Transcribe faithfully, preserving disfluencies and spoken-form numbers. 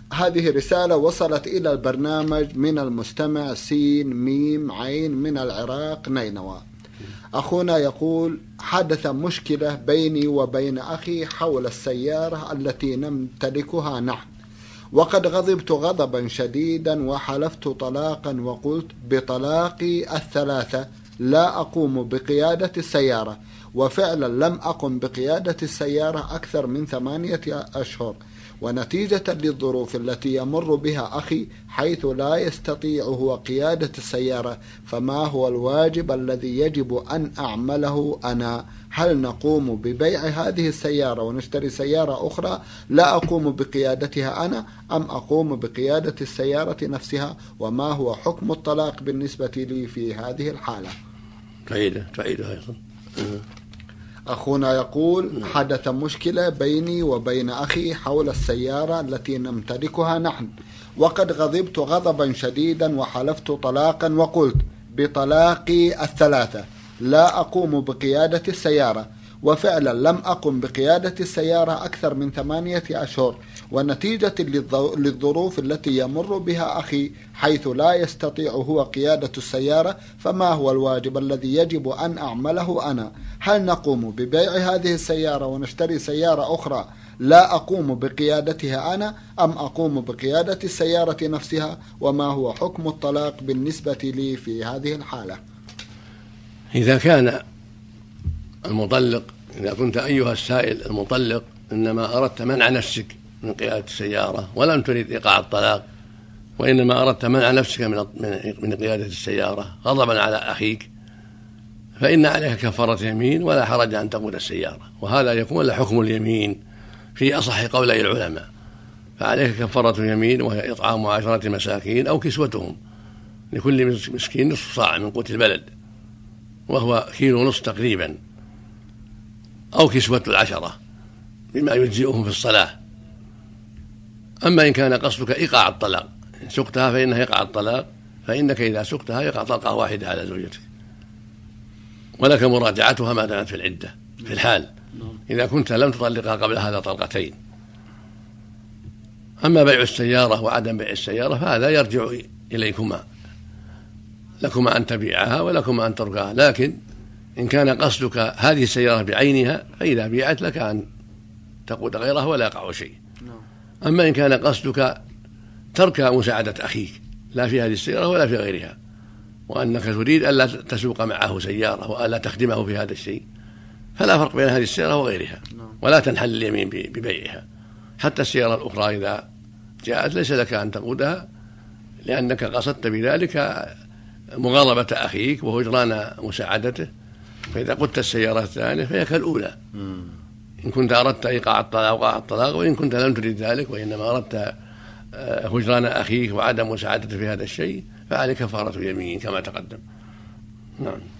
هذه رسالة وصلت إلى البرنامج من المستمع سين ميم عين من العراق نينوى. أخونا يقول: حدث مشكلة بيني وبين أخي حول السيارة التي نمتلكها نحن، وقد غضبت غضبا شديدا وحلفت طلاقا وقلت بطلاقي الثلاثة لا أقوم بقيادة السيارة، وفعلا لم أقم بقيادة السيارة أكثر من ثمانية أشهر، ونتيجة للظروف التي يمر بها أخي حيث لا يستطيع هو قيادة السيارة، فما هو الواجب الذي يجب أن أعمله أنا؟ هل نقوم ببيع هذه السيارة ونشتري سيارة أخرى لا أقوم بقيادتها أنا، أم أقوم بقيادة السيارة نفسها؟ وما هو حكم الطلاق بالنسبة لي في هذه الحالة؟ تعيده تعيده أيضا. أخونا يقول: حدث مشكلة بيني وبين أخي حول السيارة التي نمتلكها نحن، وقد غضبت غضبا شديدا وحلفت طلاقا وقلت بطلاقي الثلاثة لا أقوم بقيادة السيارة، وفعلا لم أقم بقيادة السيارة أكثر من ثمانية أشهر، ونتيجة للظروف التي يمر بها أخي حيث لا يستطيع هو قيادة السيارة، فما هو الواجب الذي يجب أن أعمله أنا؟ هل نقوم ببيع هذه السيارة ونشتري سيارة أخرى لا أقوم بقيادتها أنا، أم أقوم بقيادة السيارة نفسها؟ وما هو حكم الطلاق بالنسبة لي في هذه الحالة؟ إذا كان المطلق، إذا كنت أيها السائل المطلق إنما أردت منع نفسك من قيادة السيارة ولم تريد إيقاع الطلاق، وإنما أردت منع نفسك من من قيادة السيارة غضبا على أخيك، فإن عليك كفارة يمين ولا حرج أن تقود السيارة، وهذا يكون له حكم اليمين في أصح قولي العلماء. فعليك كفارة يمين وهي إطعام عشرة مساكين أو كسوتهم، لكل مسكين نصف صاع من قوت البلد وهو كيلو ونصف تقريبا، أو كسوة العشرة بما يجزئهم في الصلاة. أما إن كان قصدك إيقاع الطلاق، إن سقتها فإنها يقع الطلاق، فإنك إذا سقتها يقع طلقة واحدة على زوجتك، ولك مراجعتها ما دامت في العدة في الحال، إذا كنت لم تطلقها قبل هذا طلقتين. أما بيع السيارة وعدم بيع السيارة فهذا يرجع إليكما، لكما أن تبيعها ولكما أن تركها، لكن إن كان قصدك هذه السيارة بعينها فإذا بيعت لك أن تقود غيرها ولا يقع شيء. أما إن كان قصدك ترك مساعدة أخيك لا في هذه السيارة ولا في غيرها، وأنك تريد ألا تسوق معه سيارة وألا تخدمه في هذا الشيء، فلا فرق بين هذه السيارة وغيرها، ولا تنحل اليمين ببيعها. حتى السيارة الأخرى إذا جاءت ليس لك أن تقودها، لأنك قصدت بذلك مغاضبة أخيك وهجران مساعدته، فإذا قدت السيارة الثانية فهي كالأولى إن كنت أردت إيقاع الطلاق وقع الطلاق، وإن كنت لم تريد ذلك وإنما أردت هجران أخيك وعدم مساعدته في هذا الشيء فعليك كفارة يمين كما تقدم. نعم.